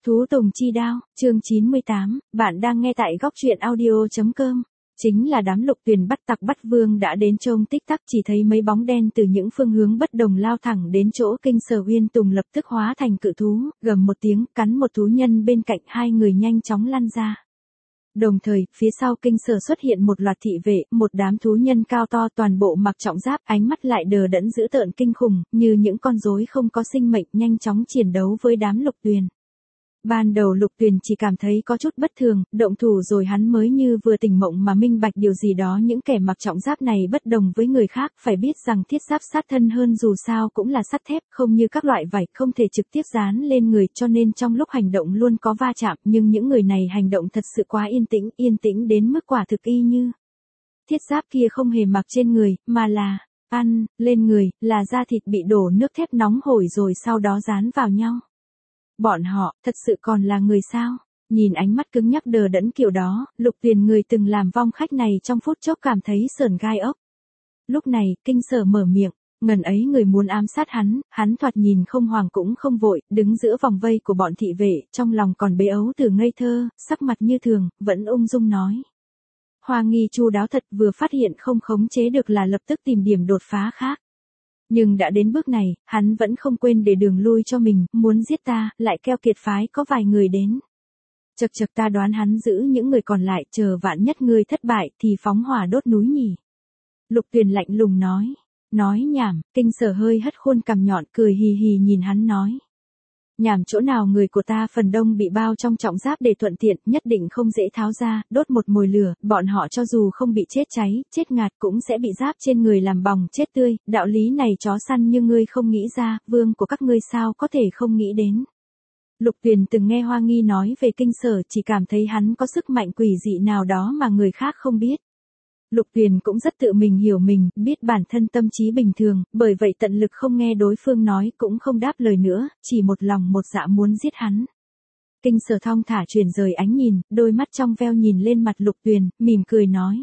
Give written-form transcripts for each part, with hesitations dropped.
Thú Tùng Chi Đao, chương 98, bạn đang nghe tại góc truyện audio.com. Chính là đám Lục Tuyền bắt tặc bắt vương đã đến trông tích tắc, chỉ thấy mấy bóng đen từ những phương hướng bất đồng lao thẳng đến chỗ Kinh Sở Uyên Tùng, lập tức hóa thành cự thú, gầm một tiếng, cắn một thú nhân bên cạnh, hai người nhanh chóng lăn ra. Đồng thời, phía sau Kinh Sở xuất hiện một loạt thị vệ, một đám thú nhân cao to toàn bộ mặc trọng giáp, ánh mắt lại đờ đẫn dữ tợn kinh khủng, như những con rối không có sinh mệnh, nhanh chóng chiến đấu với đám Lục Tuyền. Ban đầu Lục Tuyền chỉ cảm thấy có chút bất thường, động thủ rồi hắn mới như vừa tỉnh mộng mà minh bạch điều gì đó, những kẻ mặc trọng giáp này bất đồng với người khác, phải biết rằng thiết giáp sát thân hơn dù sao cũng là sắt thép, không như các loại vải không thể trực tiếp dán lên người, cho nên trong lúc hành động luôn có va chạm, nhưng những người này hành động thật sự quá yên tĩnh đến mức quả thực y như thiết giáp kia không hề mặc trên người, mà là ăn lên người, là da thịt bị đổ nước thép nóng hổi rồi sau đó dán vào nhau. Bọn họ, thật sự còn là người sao? Nhìn ánh mắt cứng nhắc đờ đẫn kiểu đó, Lục Tuyền, người từng làm vong khách này, trong phút chốc cảm thấy sởn gai ốc. Lúc này, Kinh Sở mở miệng, ngần ấy người muốn ám sát hắn thoạt nhìn không hoảng cũng không vội, đứng giữa vòng vây của bọn thị vệ, trong lòng còn bế ấu từ ngây thơ, sắc mặt như thường, vẫn ung dung nói. Hoa Nghi chu đáo thật, vừa phát hiện không khống chế được là lập tức tìm điểm đột phá khác. Nhưng đã đến bước này, hắn vẫn không quên để đường lui cho mình, muốn giết ta, lại keo kiệt phái có vài người đến. Chật ta đoán hắn giữ những người còn lại, chờ vạn nhất người thất bại thì phóng hỏa đốt núi nhỉ. Lục Tuyền lạnh lùng nói nhảm. Kinh Sở hơi hất khuôn cằm nhọn, cười hì hì nhìn hắn nói. Nhảm chỗ nào, người của ta phần đông bị bao trong trọng giáp để thuận tiện, nhất định không dễ tháo ra, đốt một mồi lửa, bọn họ cho dù không bị chết cháy, chết ngạt cũng sẽ bị giáp trên người làm bỏng chết tươi, đạo lý này chó săn như ngươi không nghĩ ra, vương của các ngươi sao có thể không nghĩ đến. Lục Tuyền từng nghe Hoa Nghi nói về Kinh Sở, chỉ cảm thấy hắn có sức mạnh quỷ dị nào đó mà người khác không biết. Lục Tuyền cũng rất tự mình hiểu mình, biết bản thân tâm trí bình thường, bởi vậy tận lực không nghe đối phương nói, cũng không đáp lời nữa, chỉ một lòng một dạ muốn giết hắn. Kinh Sở thong thả chuyển rời ánh nhìn, đôi mắt trong veo nhìn lên mặt Lục Tuyền, mỉm cười nói.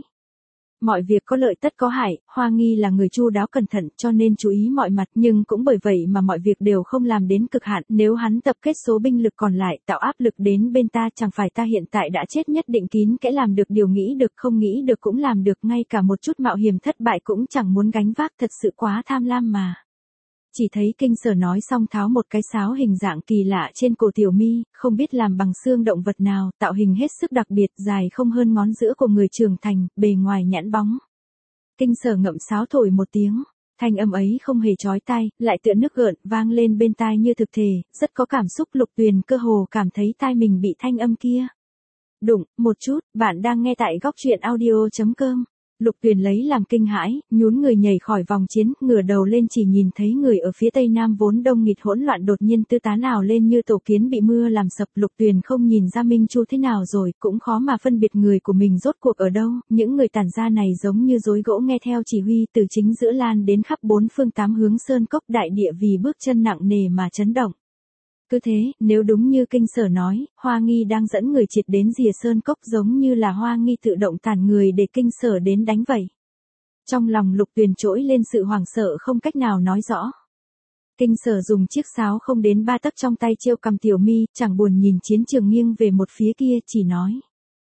Mọi việc có lợi tất có hại, Hoa Nghi là người chu đáo cẩn thận cho nên chú ý mọi mặt, nhưng cũng bởi vậy mà mọi việc đều không làm đến cực hạn, nếu hắn tập kết số binh lực còn lại tạo áp lực đến bên ta, chẳng phải ta hiện tại đã chết, nhất định kín kẽ làm được điều nghĩ được, không nghĩ được cũng làm được, ngay cả một chút mạo hiểm thất bại cũng chẳng muốn gánh vác, thật sự quá tham lam mà. Chỉ thấy Kinh Sở nói xong tháo một cái sáo hình dạng kỳ lạ trên cổ tiểu mi, không biết làm bằng xương động vật nào, tạo hình hết sức đặc biệt, dài không hơn ngón giữa của người trưởng thành, bề ngoài nhẵn bóng. Kinh Sở ngậm sáo thổi một tiếng, thanh âm ấy không hề chói tai, lại tựa nước gợn, vang lên bên tai như thực thể, rất có cảm xúc. Lục Tuyền cơ hồ cảm thấy tai mình bị thanh âm kia đụng một chút. Bạn đang nghe tại góc truyện audio.com. Lục Tuyền lấy làm kinh hãi, nhún người nhảy khỏi vòng chiến, ngửa đầu lên chỉ nhìn thấy người ở phía tây nam vốn đông nghịt hỗn loạn đột nhiên tứ tán ào lên như tổ kiến bị mưa làm sập. Lục Tuyền không nhìn ra Minh Chu thế nào rồi, cũng khó mà phân biệt người của mình rốt cuộc ở đâu, những người tản ra này giống như rối gỗ nghe theo chỉ huy, từ chính giữa lan đến khắp bốn phương tám hướng sơn cốc đại địa vì bước chân nặng nề mà chấn động. Cứ thế, nếu đúng như Kinh Sở nói, Hoa Nghi đang dẫn người triệt đến rìa sơn cốc, giống như là Hoa Nghi tự động tản người để Kinh Sở đến đánh vậy. Trong lòng Lục Tuyền trỗi lên sự hoảng sợ không cách nào nói rõ. Kinh Sở dùng chiếc sáo không đến 3 tấc trong tay treo cầm tiểu mi, chẳng buồn nhìn chiến trường nghiêng về một phía kia, chỉ nói.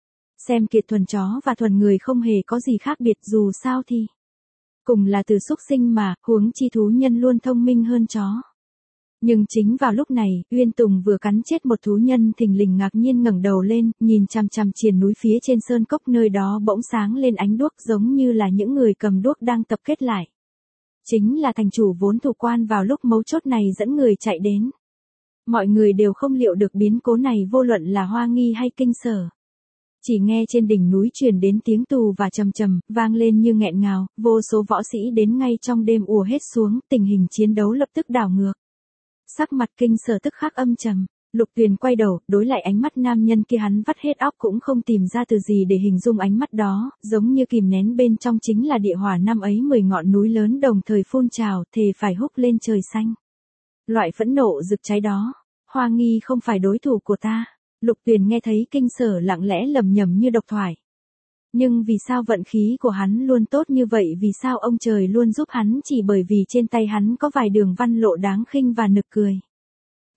Xem kiệt, thuần chó và thuần người không hề có gì khác biệt, dù sao thì cùng là từ xúc sinh mà, huống chi thú nhân luôn thông minh hơn chó. Nhưng chính vào lúc này, Uyên Tùng vừa cắn chết một thú nhân thình lình ngạc nhiên ngẩng đầu lên, nhìn chằm chằm triền núi phía trên sơn cốc, nơi đó bỗng sáng lên ánh đuốc, giống như là những người cầm đuốc đang tập kết lại. Chính là thành chủ vốn thủ quan vào lúc mấu chốt này dẫn người chạy đến. Mọi người đều không liệu được biến cố này, vô luận là Hoa Nghi hay Kinh Sở. Chỉ nghe trên đỉnh núi truyền đến tiếng tù và trầm trầm, vang lên như nghẹn ngào, vô số võ sĩ đến ngay trong đêm ùa hết xuống, tình hình chiến đấu lập tức đảo ngược. Sắc mặt Kinh Sở tức khắc âm trầm. Lục Tuyền quay đầu, đối lại ánh mắt nam nhân kia, hắn vắt hết óc cũng không tìm ra từ gì để hình dung ánh mắt đó, giống như kìm nén bên trong chính là địa hỏa năm ấy 10 ngọn núi lớn đồng thời phun trào, thề phải húc lên trời xanh. Loại phẫn nộ rực cháy đó, Hoa Nghi không phải đối thủ của ta. Lục Tuyền nghe thấy Kinh Sở lặng lẽ lẩm nhẩm như độc thoại. Nhưng vì sao vận khí của hắn luôn tốt như vậy, vì sao ông trời luôn giúp hắn chỉ bởi vì trên tay hắn có vài đường văn lộ đáng khinh và nực cười.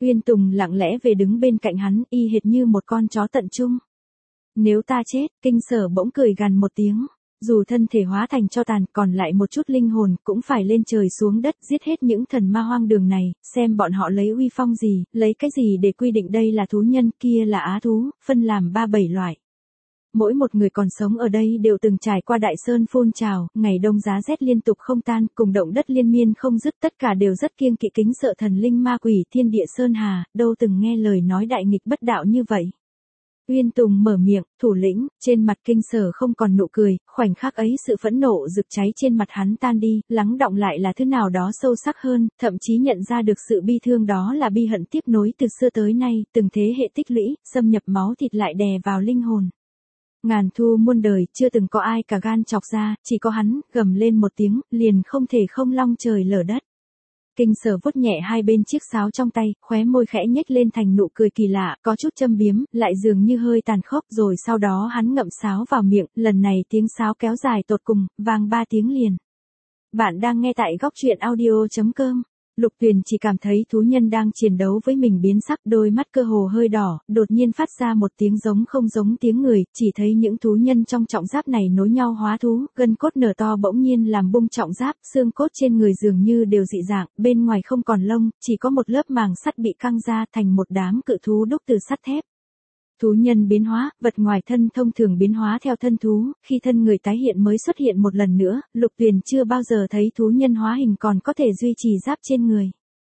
Uyên Tùng lặng lẽ về đứng bên cạnh hắn, y hệt như một con chó tận trung. Nếu ta chết, Kinh Sở bỗng cười gằn một tiếng. Dù thân thể hóa thành tro tàn, còn lại một chút linh hồn, cũng phải lên trời xuống đất giết hết những thần ma hoang đường này, xem bọn họ lấy uy phong gì, lấy cái gì để quy định đây là thú nhân, kia là á thú, phân làm 3-7 loại. Mỗi một người còn sống ở đây đều từng trải qua đại sơn phun trào, ngày đông giá rét liên tục không tan, cùng động đất liên miên không dứt, tất cả đều rất kiêng kỵ kính sợ thần linh ma quỷ thiên địa sơn hà, đâu từng nghe lời nói đại nghịch bất đạo như vậy. Uyên Tùng mở miệng, thủ lĩnh, trên mặt Kinh Sở không còn nụ cười, khoảnh khắc ấy sự phẫn nộ rực cháy trên mặt hắn tan đi, lắng đọng lại là thứ nào đó sâu sắc hơn, thậm chí nhận ra được sự bi thương đó là bi hận tiếp nối từ xưa tới nay, từng thế hệ tích lũy, xâm nhập máu thịt lại đè vào linh hồn. Ngàn thu muôn đời, chưa từng có ai cả gan chọc ra, chỉ có hắn, gầm lên một tiếng, liền không thể không long trời lở đất. Kinh Sở vuốt nhẹ hai bên chiếc sáo trong tay, khóe môi khẽ nhếch lên thành nụ cười kỳ lạ, có chút châm biếm, lại dường như hơi tàn khốc, rồi sau đó hắn ngậm sáo vào miệng, lần này tiếng sáo kéo dài tột cùng, vang 3 tiếng liền. Bạn đang nghe tại góc truyện audio.com. Lục Tuyền chỉ cảm thấy thú nhân đang chiến đấu với mình biến sắc, đôi mắt cơ hồ hơi đỏ, đột nhiên phát ra một tiếng giống không giống tiếng người, chỉ thấy những thú nhân trong trọng giáp này nối nhau hóa thú, gân cốt nở to bỗng nhiên làm bung trọng giáp, xương cốt trên người dường như đều dị dạng, bên ngoài không còn lông, chỉ có một lớp màng sắt bị căng ra thành một đám cự thú đúc từ sắt thép. Thú nhân biến hóa, vật ngoài thân thông thường biến hóa theo thân thú, khi thân người tái hiện mới xuất hiện một lần nữa, Lục Tuyền chưa bao giờ thấy thú nhân hóa hình còn có thể duy trì giáp trên người.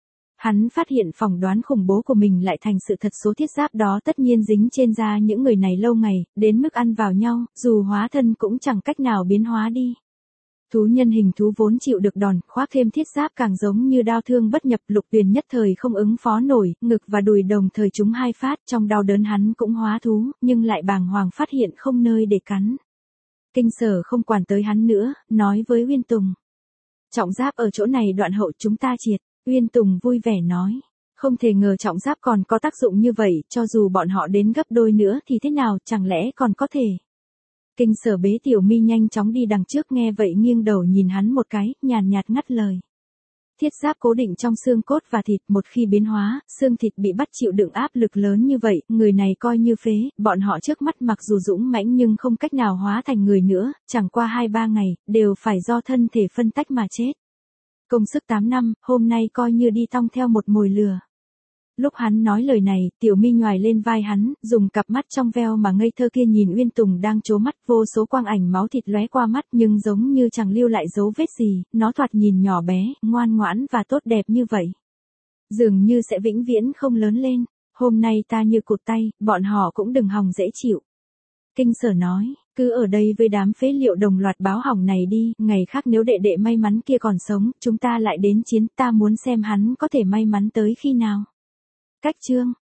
Hắn phát hiện phỏng đoán khủng bố của mình lại thành sự thật, số thiết giáp đó tất nhiên dính trên da những người này lâu ngày, đến mức ăn vào nhau, dù hóa thân cũng chẳng cách nào biến hóa đi. Thú nhân hình thú vốn chịu được đòn, khoác thêm thiết giáp càng giống như đao thương bất nhập, Lục Tuyền nhất thời không ứng phó nổi, ngực và đùi đồng thời trúng 2 phát, trong đau đớn hắn cũng hóa thú, nhưng lại bàng hoàng phát hiện không nơi để cắn. Kinh Sở không quản tới hắn nữa, nói với Uyên Tùng. Trọng giáp ở chỗ này đoạn hậu chúng ta triệt, Uyên Tùng vui vẻ nói. Không thể ngờ trọng giáp còn có tác dụng như vậy, cho dù bọn họ đến gấp đôi nữa thì thế nào, chẳng lẽ còn có thể. Kinh Sở bế Tiểu Mi nhanh chóng đi đằng trước, nghe vậy nghiêng đầu nhìn hắn một cái, nhàn nhạt ngắt lời. Thiết giáp cố định trong xương cốt và thịt, một khi biến hóa, xương thịt bị bắt chịu đựng áp lực lớn như vậy, người này coi như phế, bọn họ trước mắt mặc dù dũng mãnh nhưng không cách nào hóa thành người nữa, chẳng qua 2-3 ngày, đều phải do thân thể phân tách mà chết. Công sức 8 năm, hôm nay coi như đi tong theo một mồi lừa. Lúc hắn nói lời này, Tiểu Mi nhoài lên vai hắn, dùng cặp mắt trong veo mà ngây thơ kia nhìn Uyên Tùng đang trố mắt, vô số quang ảnh máu thịt lóe qua mắt nhưng giống như chẳng lưu lại dấu vết gì, nó thoạt nhìn nhỏ bé, ngoan ngoãn và tốt đẹp như vậy. Dường như sẽ vĩnh viễn không lớn lên, hôm nay ta như cụt tay, bọn họ cũng đừng hòng dễ chịu. Kinh Sở nói, cứ ở đây với đám phế liệu đồng loạt báo hỏng này đi, ngày khác nếu đệ đệ may mắn kia còn sống, chúng ta lại đến chiến, ta muốn xem hắn có thể may mắn tới khi nào. Cách chương